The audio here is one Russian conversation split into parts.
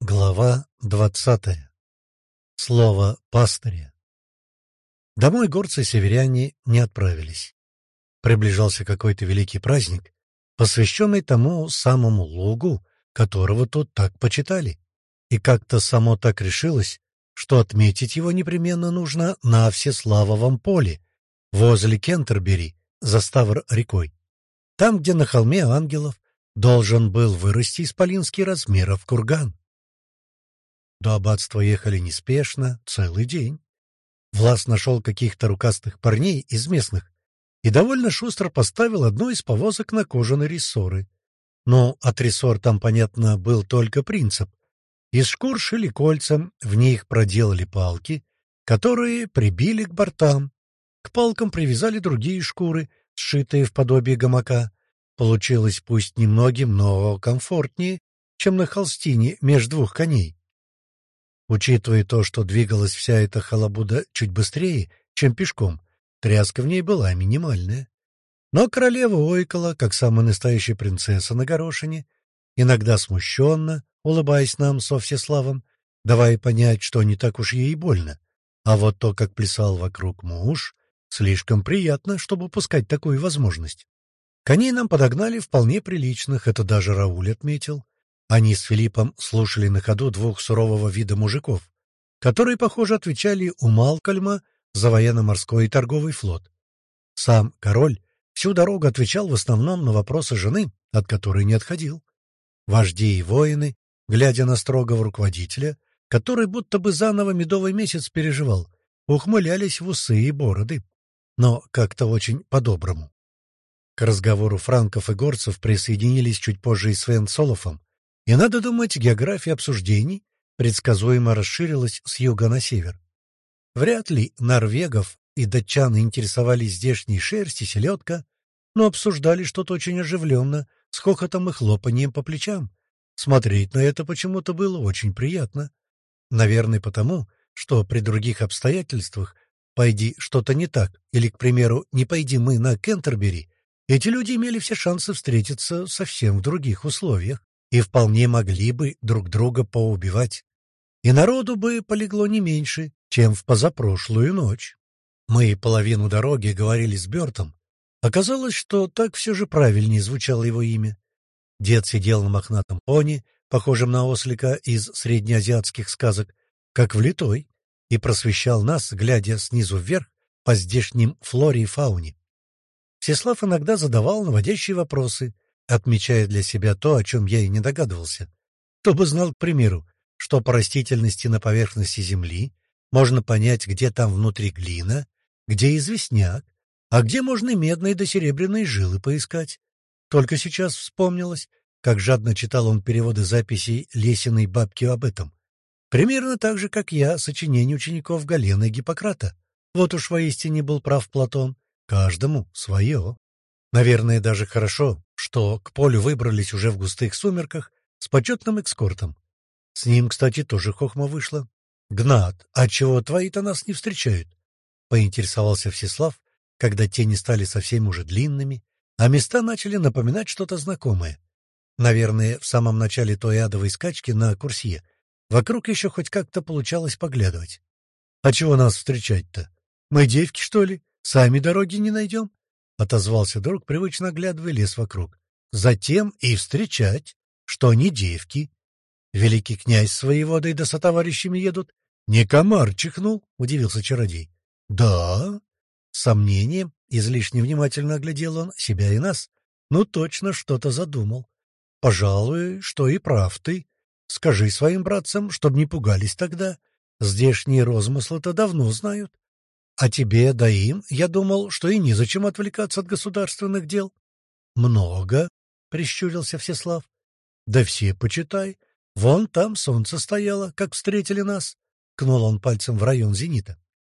Глава 20. Слово пастыря. Домой горцы-северяне не отправились. Приближался какой-то великий праздник, посвященный тому самому лугу, которого тут так почитали. И как-то само так решилось, что отметить его непременно нужно на Всеславовом поле, возле Кентербери, за Ставр-рекой. Там, где на холме ангелов должен был вырасти исполинский размеров курган. До аббатства ехали неспешно, целый день. Влас нашел каких-то рукастых парней из местных и довольно шустро поставил одну из повозок на кожаные рессоры. Но от рессор там, понятно, был только принцип. Из шкур шили кольцам, в них проделали палки, которые прибили к бортам. К палкам привязали другие шкуры, сшитые в подобие гамака. Получилось пусть немногим, но комфортнее, чем на холстине меж двух коней. Учитывая то, что двигалась вся эта халабуда чуть быстрее, чем пешком, тряска в ней была минимальная. Но королева ойкала, как самая настоящая принцесса на горошине, иногда смущенно, улыбаясь нам со Всеславом, давая понять, что не так уж ей больно. А вот то, как плясал вокруг муж, слишком приятно, чтобы упускать такую возможность. Коней нам подогнали вполне приличных, это даже Рауль отметил. Они с Филиппом слушали на ходу двух сурового вида мужиков, которые, похоже, отвечали у Малкольма за военно-морской и торговый флот. Сам король всю дорогу отвечал в основном на вопросы жены, от которой не отходил. Вожди и воины, глядя на строгого руководителя, который будто бы заново медовый месяц переживал, ухмылялись в усы и бороды, но как-то очень по-доброму. К разговору франков и горцев присоединились чуть позже и Свен с Олафом, и, надо думать, география обсуждений предсказуемо расширилась с юга на север. Вряд ли норвегов и датчан интересовали здешние шерсть и селедка, но обсуждали что-то очень оживленно, с хохотом и хлопаньем по плечам. Смотреть на это почему-то было очень приятно. Наверное, потому, что при других обстоятельствах, пойди что-то не так, или, к примеру, не пойди мы на Кентербери, эти люди имели все шансы встретиться совсем в других условиях и вполне могли бы друг друга поубивать. И народу бы полегло не меньше, чем в позапрошлую ночь. Мы половину дороги говорили с Бёртом. Оказалось, что так все же правильнее звучало его имя. Дед сидел на мохнатом пони, похожем на ослика из среднеазиатских сказок, как влитой, и просвещал нас, глядя снизу вверх по здешним флоре и фауне. Всеслав иногда задавал наводящие вопросы, отмечая для себя то, о чем я и не догадывался. Кто бы знал, к примеру, что по растительности на поверхности земли можно понять, где там внутри глина, где известняк, а где можно медные да серебряные жилы поискать. Только сейчас вспомнилось, как жадно читал он переводы записей Лесиной бабки об этом. Примерно так же, как я, сочинение учеников Галена и Гиппократа. Вот уж воистине был прав Платон. Каждому свое. Наверное, даже хорошо, что к полю выбрались уже в густых сумерках с почетным эскортом. С ним, кстати, тоже хохма вышла. — Гнат, а чего твои-то нас не встречают? — поинтересовался Всеслав, когда тени стали совсем уже длинными, а места начали напоминать что-то знакомое. Наверное, в самом начале той адовой скачки на Курсье вокруг еще хоть как-то получалось поглядывать. — А чего нас встречать-то? Мы девки, что ли? Сами дороги не найдем? — отозвался друг, привычно оглядывая лес вокруг. — Затем и встречать, что не девки. Великий князь с воеводой да сотоварищами едут. — Не комар чихнул? — удивился чародей. — Да? С сомнением, излишне внимательно оглядел он себя и нас. Ну, точно что-то задумал. — Пожалуй, что и прав ты. Скажи своим братцам, чтоб не пугались тогда. Здешние розмыслы-то давно знают. А тебе, да им, я думал, что и незачем отвлекаться от государственных дел. — Много, — прищурился Всеслав. — Да все, почитай. Вон там солнце стояло, как встретили нас. Кнул он пальцем в район зенита.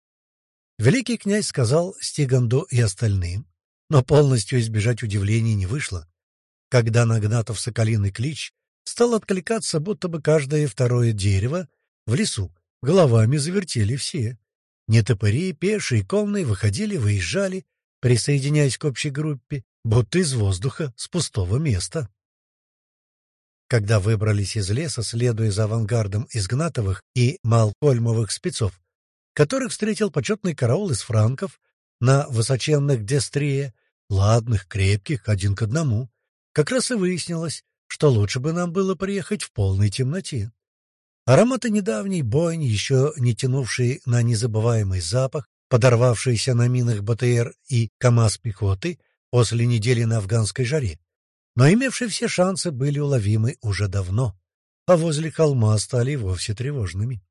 Великий князь сказал Стиганду и остальным, но полностью избежать удивления не вышло. Когда на Гнатов соколиный клич стал откликаться, будто бы каждое второе дерево в лесу, головами завертели все. Нетопыри, пешие, конные выходили, выезжали, присоединяясь к общей группе, будто из воздуха, с пустого места. когда выбрались из леса, следуя за авангардом Изгнатовых и Малкольмовых спецов, которых встретил почетный караул из франков на высоченных дестрие, ладных, крепких, один к одному, как раз и выяснилось, что лучше бы нам было приехать в полной темноте. Ароматы недавней бойни, еще не тянувшие на незабываемый запах, подорвавшиеся на минах БТР и КамАЗ пехоты после недели на афганской жаре, но имевшие все шансы были уловимы уже давно, а возле холма стали вовсе тревожными.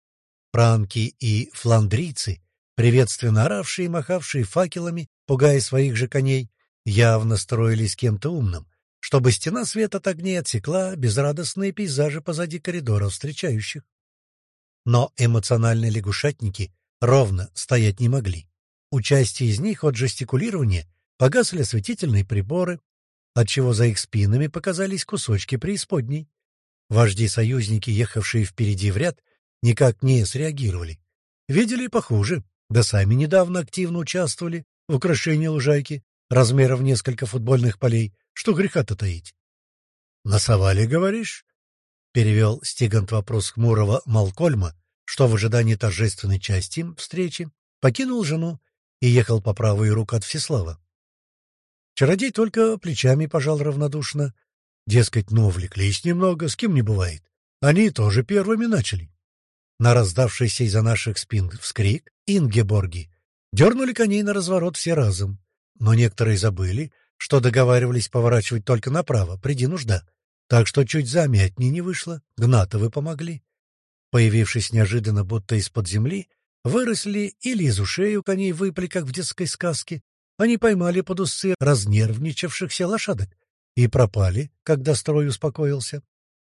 Франки и фландрийцы, приветственно оравшие и махавшие факелами, пугая своих же коней, явно строились кем-то умным, чтобы стена света от огней отсекла безрадостные пейзажи позади коридора встречающих. Но эмоциональные лягушатники ровно стоять не могли. У части из них от жестикулирования погасли осветительные приборы, отчего за их спинами показались кусочки преисподней. Вожди-союзники, ехавшие впереди в ряд, никак не среагировали. Видели и похуже, да сами недавно активно участвовали в украшении лужайки размером в несколько футбольных полей, что греха-то таить. «Носовали, говоришь?» — перевел Стигант вопрос хмурого Малкольма, что в ожидании торжественной части встречи покинул жену и ехал по правую руку от Всеслава. Чародей только плечами пожал равнодушно. Дескать, ну, увлеклись немного, с кем не бывает. Они тоже первыми начали. На раздавшийся из-за наших спин вскрик Ингеборги дернули коней на разворот все разом, но некоторые забыли, что договаривались поворачивать только направо, приди нужда, так что чуть замятнее не вышло, Гнатовы помогли. Появившись неожиданно, будто из-под земли, выросли или из ушей у коней выпали, как в детской сказке, они поймали под усы разнервничавшихся лошадок и пропали, когда строй успокоился.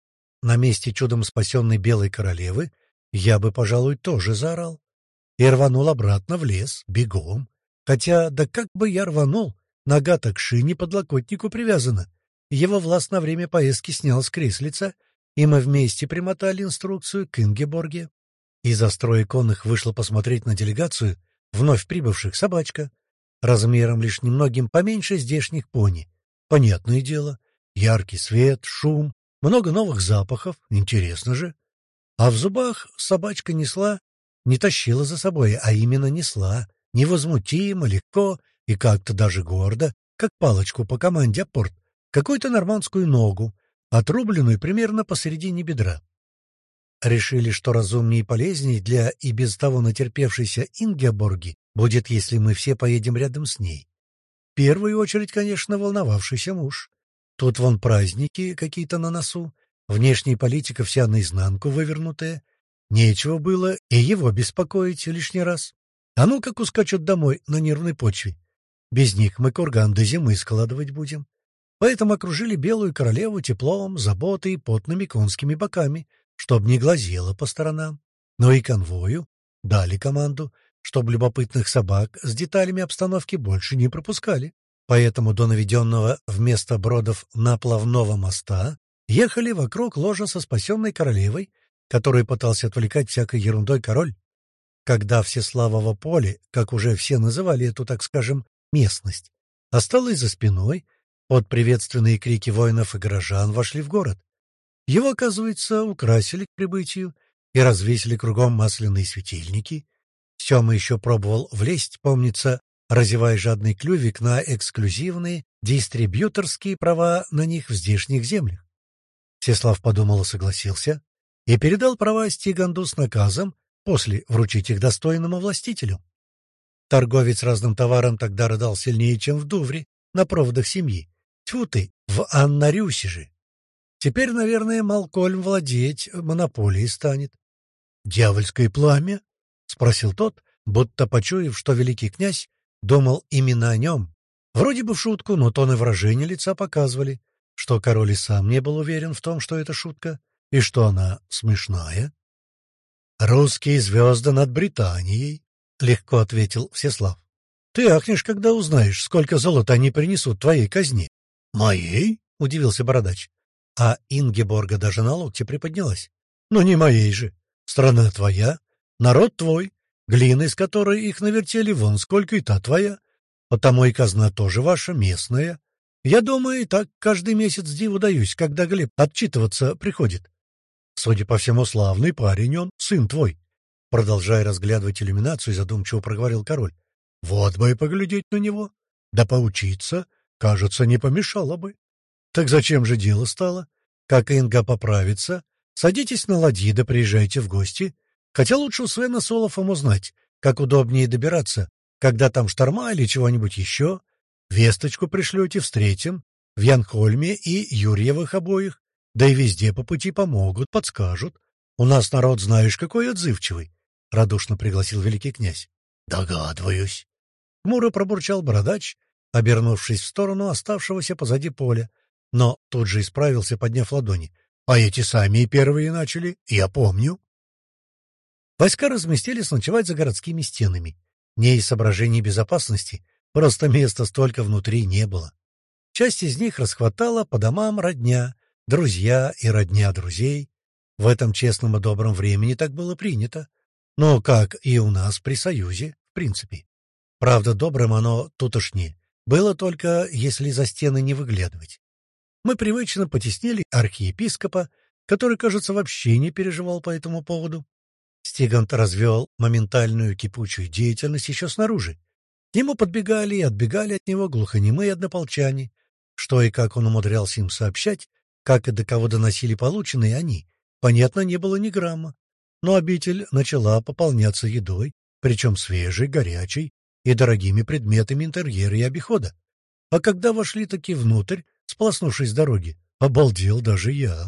На месте чудом спасенной белой королевы я бы, пожалуй, тоже заорал. И рванул обратно в лес, бегом. Хотя, да как бы я рванул, нога-то к шине подлокотнику привязана. Его Влас на время поездки снял с креслица, и мы вместе примотали инструкцию к Ингеборге. Из-за строя конных вышла посмотреть на делегацию вновь прибывших собачка, размером лишь немногим поменьше здешних пони. Понятное дело, яркий свет, шум, много новых запахов, интересно же. А в зубах собачка несла, не тащила за собой, а именно несла, невозмутимо, легко и как-то даже гордо, как палочку по команде апорт, какую-то нормандскую ногу, отрубленную примерно посередине бедра. Решили, что разумнее и полезнее для и без того натерпевшейся Ингеборги будет, если мы все поедем рядом с ней. В первую очередь, конечно, волновавшийся муж. Тут вон праздники какие-то на носу, внешняя политика вся наизнанку вывернутая. Нечего было и его беспокоить лишний раз. А ну как ускачут домой на нервной почве. Без них мы курган до зимы складывать будем. Поэтому окружили белую королеву теплом, заботой и потными конскими боками, чтоб не глазело по сторонам. Но и конвою дали команду, чтоб любопытных собак с деталями обстановки больше не пропускали. Поэтому до наведенного вместо бродов наплавного моста ехали вокруг ложа со спасенной королевой, которую пытался отвлекать всякой ерундой король. Когда Всеславово поле, как уже все называли эту, так скажем, местность, осталось за спиной, под приветственные крики воинов и горожан вошли в город. Его, оказывается, украсили к прибытию и развесили кругом масляные светильники. Сёма еще пробовал влезть, помнится, разевая жадный клювик на эксклюзивные дистрибьюторские права на них в здешних землях. Всеслав подумал и согласился, и передал права Стиганду с наказом после вручить их достойному властителю. Торговец разным товаром тогда рыдал сильнее, чем в Дувре, на проводах семьи. Тьфу ты, в Аннарюсе же. Теперь, наверное, Малкольм владеть монополией станет. «Дьявольское пламя?» — спросил тот, будто почуяв, что великий князь думал именно о нем. Вроде бы в шутку, но тон и выражение лица показывали, что король и сам не был уверен в том, что это шутка, и что она смешная. «Русские звезды над Британией», — легко ответил Всеслав. «Ты ахнешь, когда узнаешь, сколько золота они принесут твоей казне». «Моей?» — удивился бородач. А Ингеборга даже на локте приподнялась. «Ну не моей же. Страна твоя, народ твой, глина, из которой их навертели, вон сколько и та твоя. Потому и казна тоже ваша, местная. Я думаю, и так каждый месяц диву даюсь, когда Глеб отчитываться приходит. Судя по всему, славный парень он, сын твой. Продолжая разглядывать иллюминацию, задумчиво проговорил король. Вот бы и поглядеть на него. Да поучиться, кажется, не помешало бы. Так зачем же дело стало? Как Инга поправится, садитесь на ладьи да приезжайте в гости. Хотя лучше у Свена с Олафом узнать, как удобнее добираться, когда там шторма или чего-нибудь еще. Весточку пришлете, встретим. В Янхольме и Юрьевых обоих. Да и везде по пути помогут, подскажут. У нас народ, знаешь, какой отзывчивый. — радушно пригласил великий князь. — Догадываюсь. Хмуро пробурчал бородач, обернувшись в сторону оставшегося позади поля, но тут же исправился, подняв ладони. — А эти сами и первые начали, я помню. Войска разместились ночевать за городскими стенами. Не из соображений безопасности, просто места столько внутри не было. Часть из них расхватала по домам родня, друзья и родня друзей. В этом честном и добром времени так было принято. Но как и у нас при Союзе, в принципе. Правда, добрым оно тутошнее. Было только, если за стены не выглядывать. Мы привычно потеснили архиепископа, который, кажется, вообще не переживал по этому поводу. Стигант развел моментальную кипучую деятельность еще снаружи. К нему подбегали и отбегали от него глухонемые однополчане. Что и как он умудрялся им сообщать, как и до кого доносили полученные они, понятно не было ни грамма. Но обитель начала пополняться едой, причем свежей, горячей и дорогими предметами интерьера и обихода. А когда вошли-таки внутрь, сполоснувшись с дороги, обалдел даже я.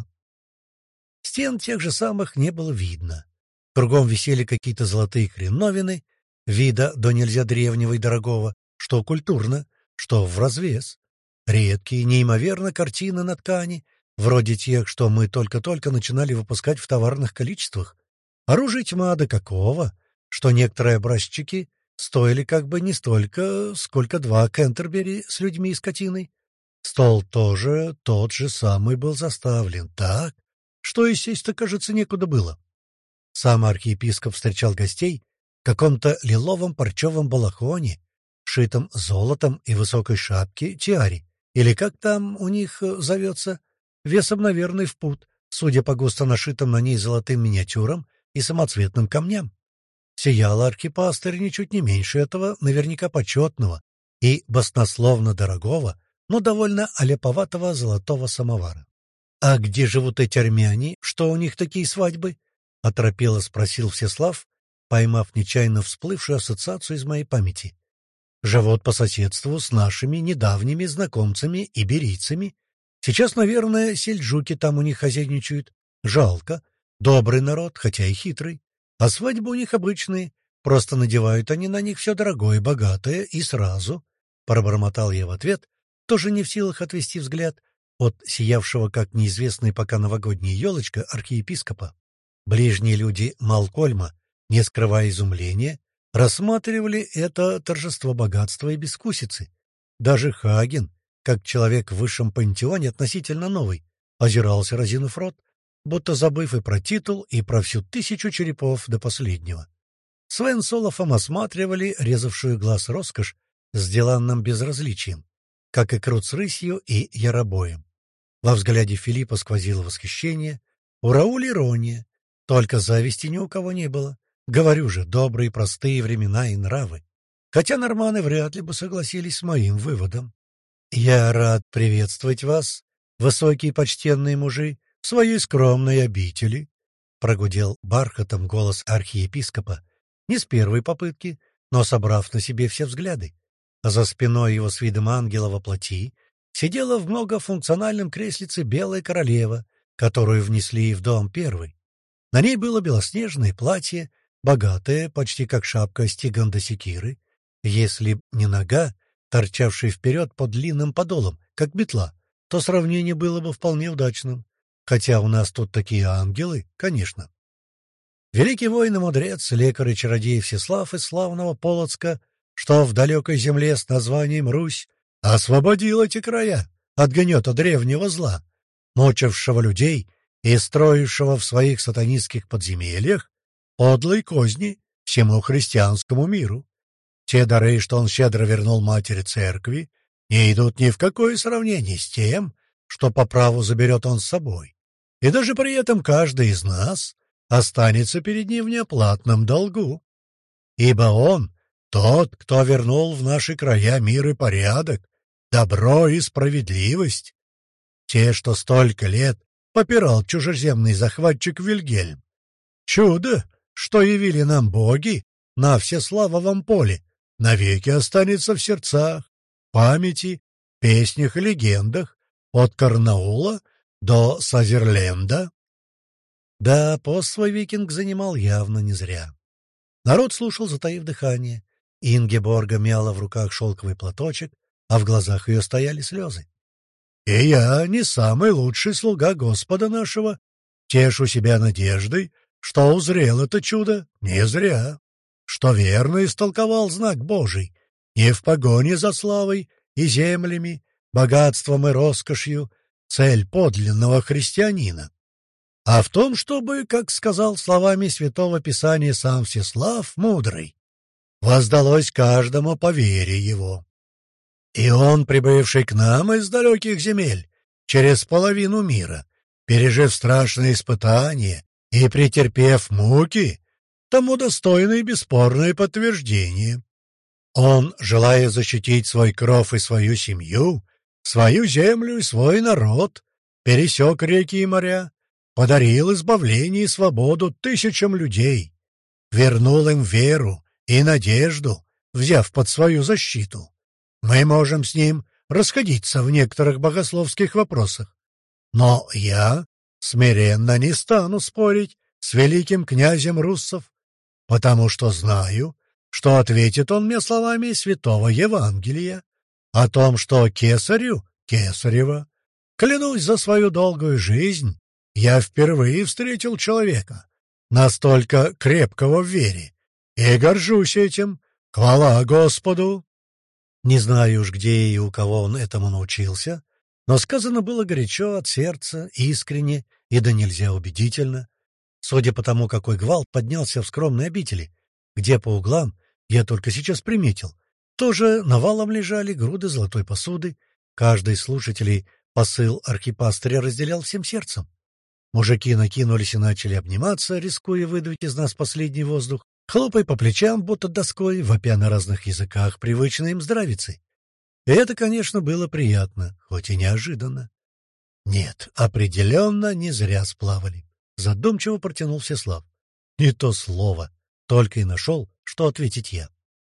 Стен тех же самых не было видно. Кругом висели какие-то золотые хреновины, вида до нельзя древнего и дорогого, что культурно, что вразвес. Редкие, неимоверно картины на ткани, вроде тех, что мы только-только начинали выпускать в товарных количествах. Оружие тьма до какого, что некоторые образчики стоили как бы не столько, сколько два Кентербери с людьми и скотиной. Стол тоже тот же самый был заставлен, так, что и сесть-то, кажется, некуда было. Сам архиепископ встречал гостей в каком-то лиловом парчевом балахоне, шитом золотом и высокой шапке тиаре, или как там у них зовется, весом, наверное, в пуд, судя по густо нашитым на ней золотым миниатюрам и самоцветным камням. Сиял архипастырь ничуть не меньше этого, наверняка почетного и баснословно дорогого, но довольно аляповатого золотого самовара. — А где живут эти армяне? Что у них такие свадьбы? — оторопело спросил Всеслав, поймав нечаянно всплывшую ассоциацию из моей памяти. — Живут по соседству с нашими недавними знакомцами иберийцами. Сейчас, наверное, сельджуки там у них хозяйничают. Жалко. Добрый народ, хотя и хитрый. А свадьбы у них обычные. Просто надевают они на них все дорогое, богатое и сразу. Пробормотал я в ответ, тоже не в силах отвести взгляд от сиявшего, как неизвестная пока новогодняя елочка, архиепископа. Ближние люди Малкольма, не скрывая изумления, рассматривали это торжество богатства и бескусицы. Даже Хаген, как человек в высшем пантеоне относительно новый, озирался, разинув рот, будто забыв и про титул, и про всю 1000 черепов до последнего. Свен с Олафом осматривали резавшую глаз роскошь с деланным безразличием, как и Крут с рысью и яробоем. Во взгляде Филиппа сквозило восхищение, у Рауля ирония, только зависти ни у кого не было. Говорю же, добрые простые времена и нравы. Хотя норманы вряд ли бы согласились с моим выводом. «Я рад приветствовать вас, высокие почтенные мужи, в своей скромной обители», — прогудел бархатом голос архиепископа, не с первой попытки, но собрав на себе все взгляды. А за спиной его с видом ангела во плоти сидела в многофункциональном креслице белая королева, которую внесли в дом первой. На ней было белоснежное платье, богатое, почти как шапка стиганда секиры, если б не нога, торчавшая вперед под длинным подолом, как метла, то сравнение было бы вполне удачным. Хотя у нас тут такие ангелы, конечно. Великий воин и мудрец, лекарь и чародей Всеслав из славного Полоцка, что в далекой земле с названием Русь, освободил эти края от гнета древнего зла, мучившего людей и строившего в своих сатанистских подземельях подлые козни всему христианскому миру. Те дары, что он щедро вернул матери церкви, не идут ни в какое сравнение с тем, что по праву заберет он с собой. И даже при этом каждый из нас останется перед ним в неоплатном долгу. Ибо он — тот, кто вернул в наши края мир и порядок, добро и справедливость. Те, что столько лет попирал чужеземный захватчик Вильгельм. Чудо, что явили нам боги на всеславовом поле, навеки останется в сердцах, памяти, песнях и легендах, от Карнаула до Сазерленда. Да, пост свой викинг занимал явно не зря. Народ слушал, затаив дыхание. Ингеборга мяла в руках шелковый платочек, а в глазах ее стояли слезы. «И я не самый лучший слуга Господа нашего. Тешу себя надеждой, что узрел это чудо не зря, что верно истолковал знак Божий, не в погоне за славой и землями, богатством и роскошью, цель подлинного христианина, а в том, чтобы, как сказал словами Святого Писания сам Всеслав Мудрый, воздалось каждому по вере его. И он, прибывший к нам из далеких земель, через половину мира, пережив страшные испытания и претерпев муки, тому достойное и бесспорное подтверждение. Он, желая защитить свой кров и свою семью, свою землю и свой народ, пересек реки и моря, подарил избавление и свободу тысячам людей, вернул им веру и надежду, взяв под свою защиту. Мы можем с ним расходиться в некоторых богословских вопросах, но я смиренно не стану спорить с великим князем руссов, потому что знаю, что ответит он мне словами святого Евангелия о том, что кесарю кесарево. Клянусь за свою долгую жизнь, я впервые встретил человека, настолько крепкого в вере, и горжусь этим. Хвала Господу! Не знаю уж, где и у кого он этому научился, но сказано было горячо, от сердца, искренне и да нельзя убедительно. Судя по тому, какой гвалт поднялся в скромной обители, где по углам, я только сейчас приметил, тоже навалом лежали груды золотой посуды, каждый из слушателей посыл архипастыря разделял всем сердцем. Мужики накинулись и начали обниматься, рискуя выдавить из нас последний воздух, хлопая по плечам, будто доской, вопя на разных языках, привычной им здравицы. И это, конечно, было приятно, хоть и неожиданно. Нет, определенно не зря сплавали. Задумчиво протянул Всеслав. Не то слово, только и нашел, что ответить я.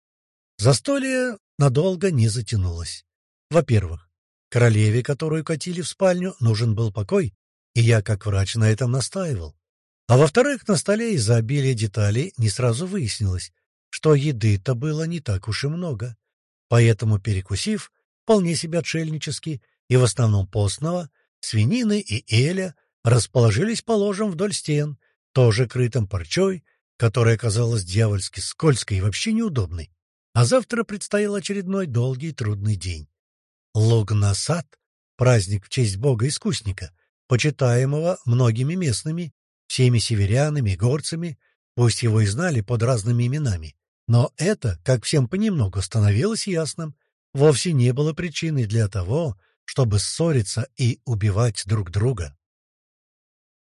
Застолье надолго не затянулось. Во-первых, королеве, которую катили в спальню, нужен был покой, и я, как врач, на этом настаивал. А во-вторых, на столе из-за обилия деталей не сразу выяснилось, что еды-то было не так уж и много. Поэтому, перекусив, вполне себе отшельнически, и в основном постного, свинины и эля расположились по ложам вдоль стен, тоже крытым парчой, которая оказалась дьявольски скользкой и вообще неудобной. А завтра предстоял очередной долгий и трудный день. Лугнасад — праздник в честь бога-искусника, почитаемого многими местными, всеми северянами и горцами, пусть его и знали под разными именами. Но это, как всем понемногу становилось ясным, вовсе не было причиной для того, чтобы ссориться и убивать друг друга.